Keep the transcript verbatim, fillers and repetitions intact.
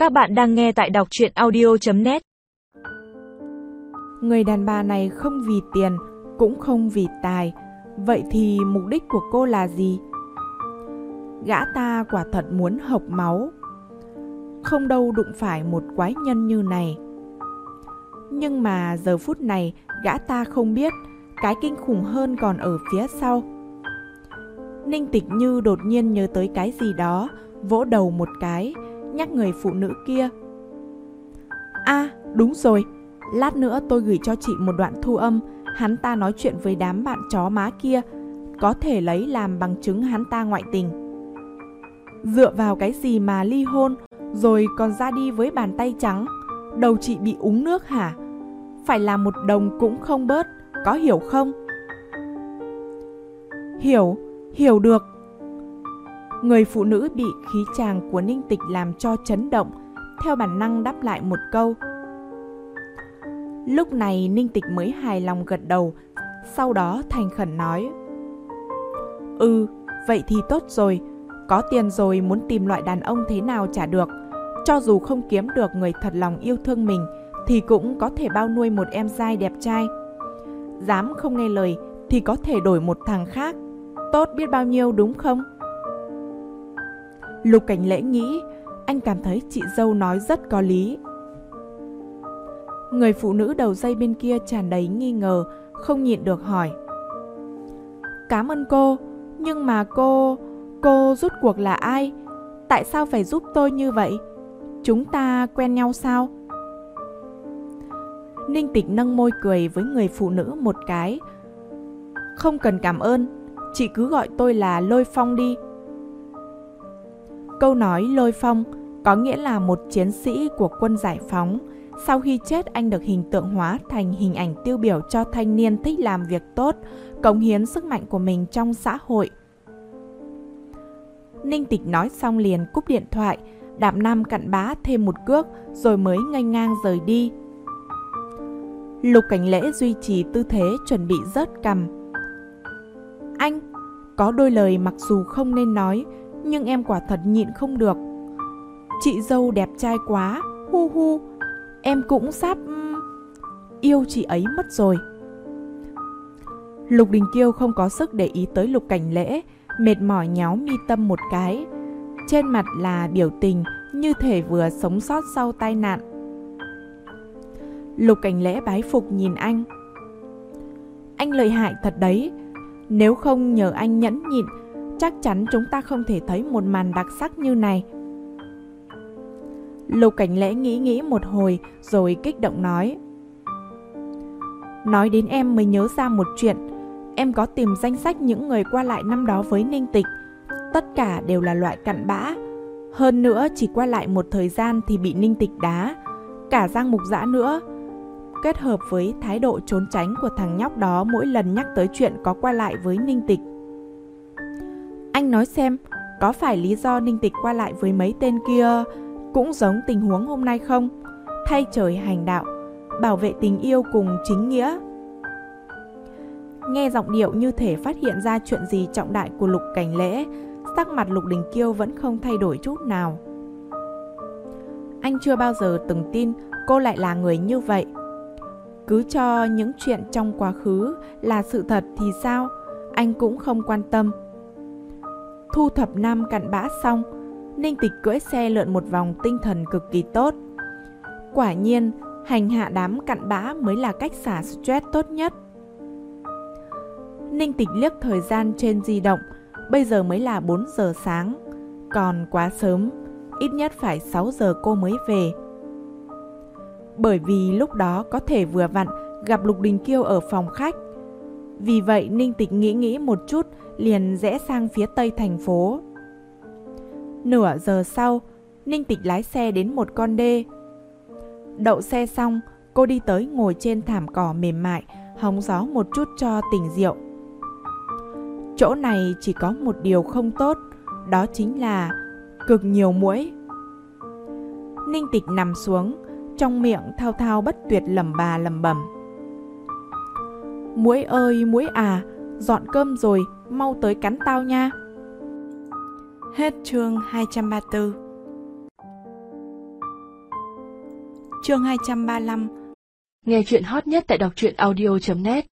Các bạn đang nghe tại đọc truyện audio chấm net. Người đàn bà này không vì tiền, cũng không vì tài. Vậy thì mục đích của cô là gì? Gã ta quả thật muốn hộc máu. Không đâu đụng phải một quái nhân như này. Nhưng mà giờ phút này gã ta không biết cái kinh khủng hơn còn ở phía sau. Ninh Tịch Như đột nhiên nhớ tới cái gì đó, vỗ đầu một cái, nhắc người phụ nữ kia. À, đúng rồi, lát nữa tôi gửi cho chị một đoạn thu âm. Hắn ta nói chuyện với đám bạn chó má kia, có thể lấy làm bằng chứng hắn ta ngoại tình. Dựa vào cái gì mà ly hôn, rồi còn ra đi với bàn tay trắng? Đầu chị bị uống nước hả? Phải là một đồng cũng không bớt, có hiểu không? Hiểu, hiểu được. Người phụ nữ bị khí chàng của Ninh Tịch làm cho chấn động, theo bản năng đáp lại một câu. Lúc này Ninh Tịch mới hài lòng gật đầu, sau đó thành khẩn nói. Ừ, vậy thì tốt rồi. Có tiền rồi muốn tìm loại đàn ông thế nào chả được. Cho dù không kiếm được người thật lòng yêu thương mình, thì cũng có thể bao nuôi một em trai đẹp trai. Dám không nghe lời thì có thể đổi một thằng khác. Tốt biết bao nhiêu đúng không? Lục Cảnh Lễ nghĩ, anh cảm thấy chị dâu nói rất có lý. Người phụ nữ đầu dây bên kia tràn đầy nghi ngờ, không nhịn được hỏi. Cảm ơn cô, nhưng mà cô... cô rốt cuộc là ai? Tại sao phải giúp tôi như vậy? Chúng ta quen nhau sao? Ninh Tịch nâng môi cười với người phụ nữ một cái. Không cần cảm ơn, chị cứ gọi tôi là Lôi Phong đi. Câu nói Lôi Phong có nghĩa là một chiến sĩ của quân giải phóng. Sau khi chết, anh được hình tượng hóa thành hình ảnh tiêu biểu cho thanh niên thích làm việc tốt, cống hiến sức mạnh của mình trong xã hội. Ninh Tịch nói xong liền cúp điện thoại, đạp nam cặn bã thêm một cước rồi mới nghênh ngang rời đi. Lục Cảnh Lễ duy trì tư thế chuẩn bị rớt cằm. Anh, có đôi lời mặc dù không nên nói, nhưng em quả thật nhịn không được. Chị dâu đẹp trai quá, hu hu, em cũng sắp yêu chị ấy mất rồi. Lục Đình Kiêu không có sức để ý tới Lục Cảnh Lễ, mệt mỏi nhéo mi tâm một cái. Trên mặt là biểu tình như thể vừa sống sót sau tai nạn. Lục Cảnh Lễ bái phục nhìn anh. Anh lợi hại thật đấy. Nếu không nhờ anh nhẫn nhịn, chắc chắn chúng ta không thể thấy một màn đặc sắc như này. Lục Cảnh Lễ nghĩ nghĩ một hồi rồi kích động nói. Nói đến em mới nhớ ra một chuyện. Em có tìm danh sách những người qua lại năm đó với Ninh Tịch. Tất cả đều là loại cặn bã. Hơn nữa chỉ qua lại một thời gian thì bị Ninh Tịch đá. Cả Giang Mục Dã nữa. Kết hợp với thái độ trốn tránh của thằng nhóc đó mỗi lần nhắc tới chuyện có qua lại với Ninh Tịch. Anh nói xem, có phải lý do Ninh Tịch qua lại với mấy tên kia cũng giống tình huống hôm nay không? Thay trời hành đạo, bảo vệ tình yêu cùng chính nghĩa. Nghe giọng điệu như thể phát hiện ra chuyện gì trọng đại của Lục Cảnh Lễ, sắc mặt Lục Đình Kiêu vẫn không thay đổi chút nào. Anh chưa bao giờ từng tin cô lại là người như vậy. Cứ cho những chuyện trong quá khứ là sự thật thì sao, anh cũng không quan tâm. Thu thập nam cặn bã xong, Ninh Tịch cưỡi xe lượn một vòng, tinh thần cực kỳ tốt. Quả nhiên, hành hạ đám cặn bã mới là cách xả stress tốt nhất. Ninh Tịch liếc thời gian trên di động, bây giờ mới là bốn giờ sáng, còn quá sớm, ít nhất phải sáu giờ cô mới về. Bởi vì lúc đó có thể vừa vặn gặp Lục Đình Kiêu ở phòng khách. Vì vậy Ninh Tịch nghĩ nghĩ một chút, liền rẽ sang phía tây thành phố. Nửa giờ sau, Ninh Tịch lái xe đến một con đê. Đậu xe xong, cô đi tới ngồi trên thảm cỏ mềm mại, hóng gió một chút cho tỉnh rượu. Chỗ này chỉ có một điều không tốt, đó chính là cực nhiều muỗi. Ninh Tịch nằm xuống, trong miệng thao thao bất tuyệt lẩm bà lẩm bẩm. Muỗi ơi muỗi à, dọn cơm rồi, mau tới cắn tao nha. Hết chương hai trăm ba mươi tư. Chương hai trăm ba mươi lăm. Nghe chuyện hot nhất tại đọc truyện audio chấm net